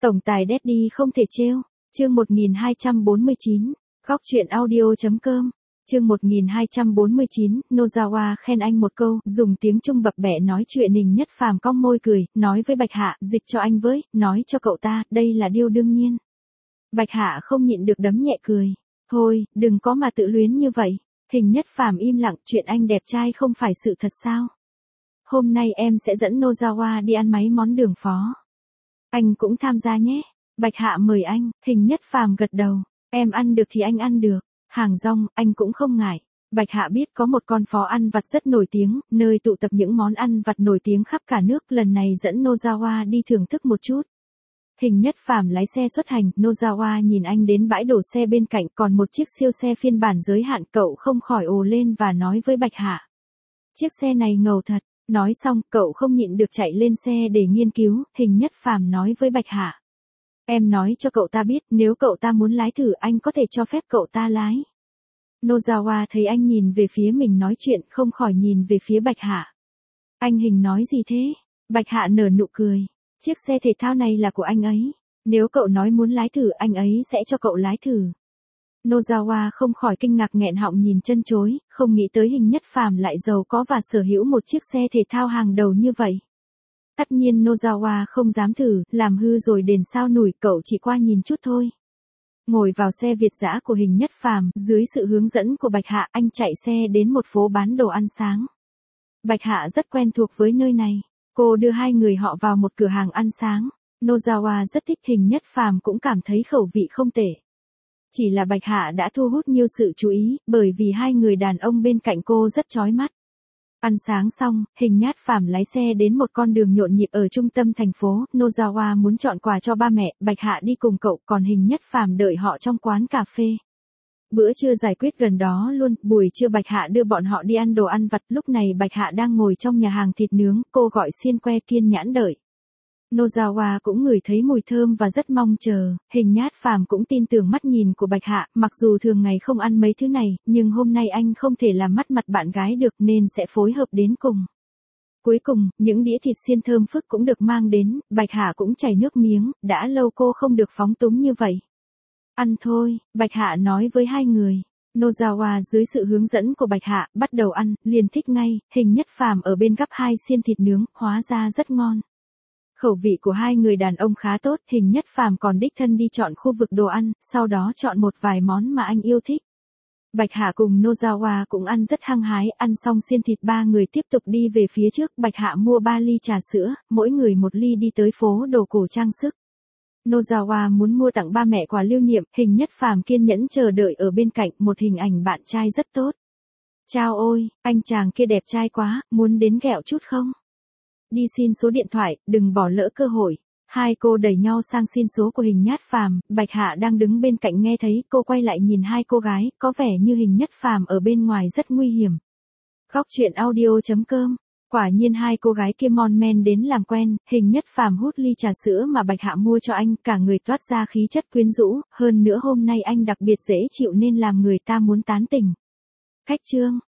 Tổng tài Daddy không thể trêu. Chương 1249. Góc truyện audio.com. Chương 1249, Nozawa khen anh một câu, dùng tiếng Trung bập bẹ nói chuyện. Ninh Nhất Phàm cong môi cười, nói với Bạch Hạ, dịch cho anh với, nói cho cậu ta, đây là điều đương nhiên. Bạch Hạ không nhịn được đấm nhẹ cười. Thôi, đừng có mà tự luyến như vậy. Hình Nhất Phàm im lặng, chuyện anh đẹp trai không phải sự thật sao? Hôm nay em sẽ dẫn Nozawa đi ăn mấy món đường phó. Anh cũng tham gia nhé. Bạch Hạ mời anh, Hình Nhất Phàm gật đầu. Em ăn được thì anh ăn được. Hàng rong, anh cũng không ngại. Bạch Hạ biết có một con phố ăn vặt rất nổi tiếng, nơi tụ tập những món ăn vặt nổi tiếng khắp cả nước, lần này dẫn Nozawa đi thưởng thức một chút. Hình Nhất Phàm lái xe xuất hành, Nozawa nhìn anh đến bãi đổ xe bên cạnh, còn một chiếc siêu xe phiên bản giới hạn, cậu không khỏi ồ lên và nói với Bạch Hạ. Chiếc xe này ngầu thật. Nói xong, cậu không nhịn được chạy lên xe để nghiên cứu. Hình Nhất Phàm nói với Bạch Hạ. Em nói cho cậu ta biết, nếu cậu ta muốn lái thử anh có thể cho phép cậu ta lái. Nozawa thấy anh nhìn về phía mình nói chuyện, không khỏi nhìn về phía Bạch Hạ. Anh Hình nói gì thế? Bạch Hạ nở nụ cười. Chiếc xe thể thao này là của anh ấy. Nếu cậu nói muốn lái thử anh ấy sẽ cho cậu lái thử. Nozawa không khỏi kinh ngạc nghẹn họng nhìn chân chối, không nghĩ tới Hình Nhất Phàm lại giàu có và sở hữu một chiếc xe thể thao hàng đầu như vậy. Tất nhiên Nozawa không dám thử, làm hư rồi đền sao nổi, cậu chỉ qua nhìn chút thôi. Ngồi vào xe Việt dã của Hình Nhất Phàm, dưới sự hướng dẫn của Bạch Hạ, anh chạy xe đến một phố bán đồ ăn sáng. Bạch Hạ rất quen thuộc với nơi này. Cô đưa hai người họ vào một cửa hàng ăn sáng. Nozawa rất thích, Hình Nhất Phàm cũng cảm thấy khẩu vị không tệ. Chỉ là Bạch Hạ đã thu hút nhiều sự chú ý, bởi vì hai người đàn ông bên cạnh cô rất chói mắt. Ăn sáng xong, Hình Nhất Phàm lái xe đến một con đường nhộn nhịp ở trung tâm thành phố. Nozawa muốn chọn quà cho ba mẹ, Bạch Hạ đi cùng cậu, còn Hình Nhất Phàm đợi họ trong quán cà phê. Bữa trưa giải quyết gần đó luôn, buổi trưa Bạch Hạ đưa bọn họ đi ăn đồ ăn vặt, lúc này Bạch Hạ đang ngồi trong nhà hàng thịt nướng, cô gọi xiên que kiên nhẫn đợi. Nozawa cũng ngửi thấy mùi thơm và rất mong chờ. Hình Nhất Phàm cũng tin tưởng mắt nhìn của Bạch Hạ, mặc dù thường ngày không ăn mấy thứ này, nhưng hôm nay anh không thể làm mất mặt bạn gái được nên sẽ phối hợp đến cùng. Cuối cùng, những đĩa thịt xiên thơm phức cũng được mang đến, Bạch Hạ cũng chảy nước miếng, đã lâu cô không được phóng túng như vậy. Ăn thôi, Bạch Hạ nói với hai người. Nozawa dưới sự hướng dẫn của Bạch Hạ, bắt đầu ăn, liền thích ngay. Hình Nhất Phàm ở bên gắp hai xiên thịt nướng, hóa ra rất ngon. Khẩu vị của hai người đàn ông khá tốt, Hình Nhất Phàm còn đích thân đi chọn khu vực đồ ăn, sau đó chọn một vài món mà anh yêu thích. Bạch Hạ cùng Nozawa cũng ăn rất hăng hái, ăn xong xiên thịt ba người tiếp tục đi về phía trước, Bạch Hạ mua 3 ly trà sữa, mỗi người một ly đi tới phố đồ cổ trang sức. Nozawa muốn mua tặng ba mẹ quà lưu niệm, Hình Nhất Phàm kiên nhẫn chờ đợi ở bên cạnh, một hình ảnh bạn trai rất tốt. Chao ôi, anh chàng kia đẹp trai quá, muốn đến ghẹo chút không? Đi xin số điện thoại, đừng bỏ lỡ cơ hội. Hai cô đẩy nhau sang xin số của Hình Nhất Phàm, Bạch Hạ đang đứng bên cạnh nghe thấy, cô quay lại nhìn hai cô gái, có vẻ như Hình Nhất Phàm ở bên ngoài rất nguy hiểm. Góc truyện audio.com. Quả nhiên hai cô gái kia mon men đến làm quen, Hình Nhất Phàm hút ly trà sữa mà Bạch Hạ mua cho anh, cả người toát ra khí chất quyến rũ, hơn nữa hôm nay anh đặc biệt dễ chịu nên làm người ta muốn tán tỉnh. Khách trương.